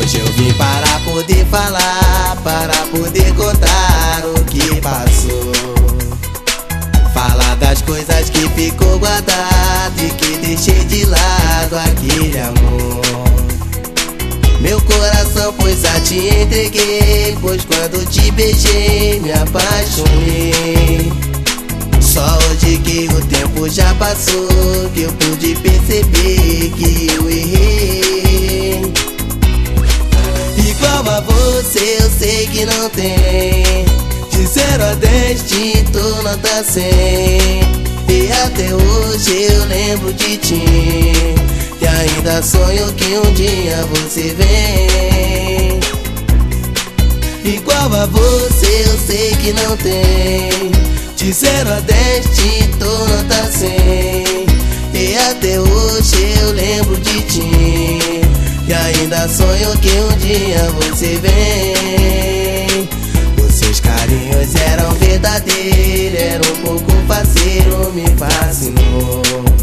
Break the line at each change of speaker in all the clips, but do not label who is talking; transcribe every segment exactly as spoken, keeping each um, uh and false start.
Hoje eu vim para poder falar, para poder contar o que passou, falar das coisas que ficou guardado e que deixei de lado aquele amor. Meu coração, pois a te entreguei, pois quando te beijei me apaixonei. Só hoje que o tempo já passou, que eu pude perceber que eu errei. Igual a você eu sei que não tem, de zero a dez de tu nota cem. E até hoje eu lembro de ti, e ainda sonho que um dia você vem. Igual a você eu sei que não tem, de zero a dez de tu nota cem. E até hoje eu lembro de ti, e ainda sonho que um dia você vem. Os seus carinhos eram verdadeiros, era um pouco parceiro, me fascinou.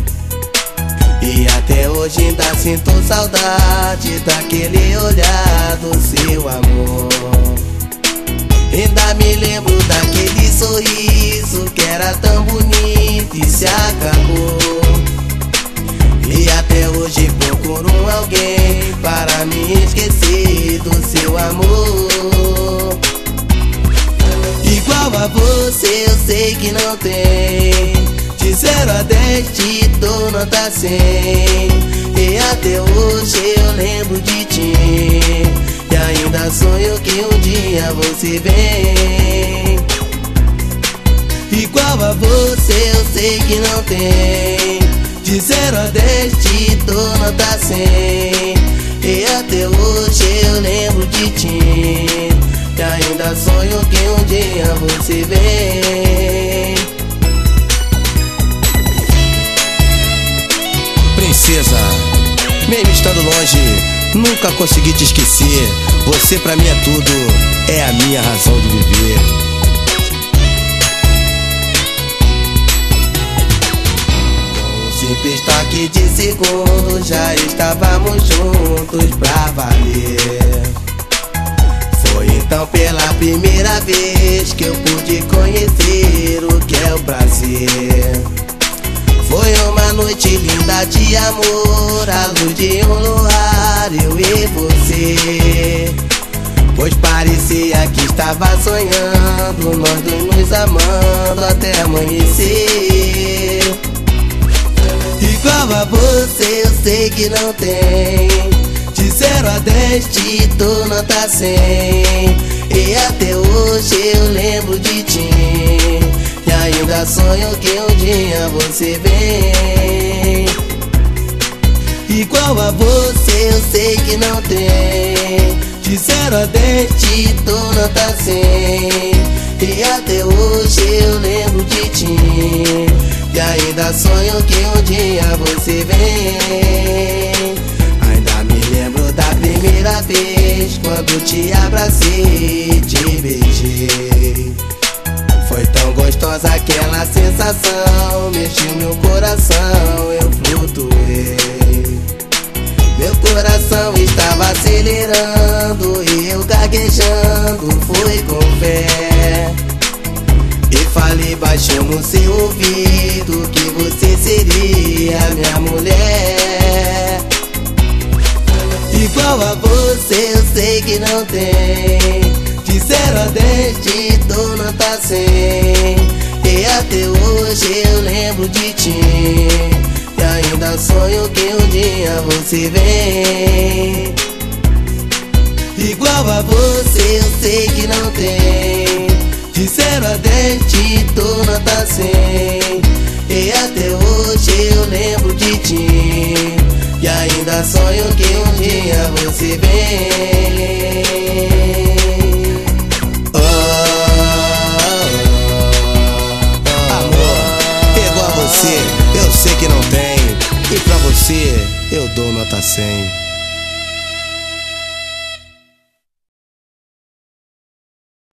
E até hoje ainda sinto saudade daquele olhar do seu amor. Ainda me lembro daquele sorriso que era tão bonito e se acabou. E até hoje procuro alguém para me esquecer do seu amor. Igual a você eu sei que não tem, de zero a dez de tu nota cem. E até hoje eu lembro de ti, e ainda sonho que um dia você vem. Igual a você eu sei que não tem, de zero a dez de tu nota cem. E até hoje eu lembro de ti, e ainda sonho que um dia você vem. Princesa, mesmo estando longe, nunca consegui te esquecer. Você pra mim é tudo, é a minha razão de viver. Simples toque de segundo, já estávamos juntos pra valer. Foi então pela primeira vez que eu pude conhecer o que é o prazer. Foi uma noite linda de amor, à luz de um luar, eu e você. Pois parecia que estava sonhando, nós dois nos amando até amanhecer. Igual a você eu sei que não tem, de zero a dez de tu nota cem. E até hoje eu lembro de ti, e ainda sonho que um dia você vem. Igual a você eu sei que não tem, de zero a dez de tu nota cem. E até hoje eu lembro de ti, e ainda sonho que um dia você vem. Ainda me lembro da primeira vez, quando te abracei e te beijei. Foi tão gostosa aquela sensação, mexeu meu coração, eu flutuei. Meu coração estava acelerando e eu gaguejando, fui com fé. E falei baixinho no seu ouvido que você seria minha mulher. Igual a você eu sei que não tem, de zero a dez de tu nota cem. E até hoje eu lembro de ti, e ainda sonho que um dia você vem. Igual a você eu sei que não tem, de zero a dez de tu nota cem. E até hoje eu lembro de ti, e ainda sonho que um dia você vem. Oh, amor, igual a você eu sei que não tem, e pra você eu dou nota cem.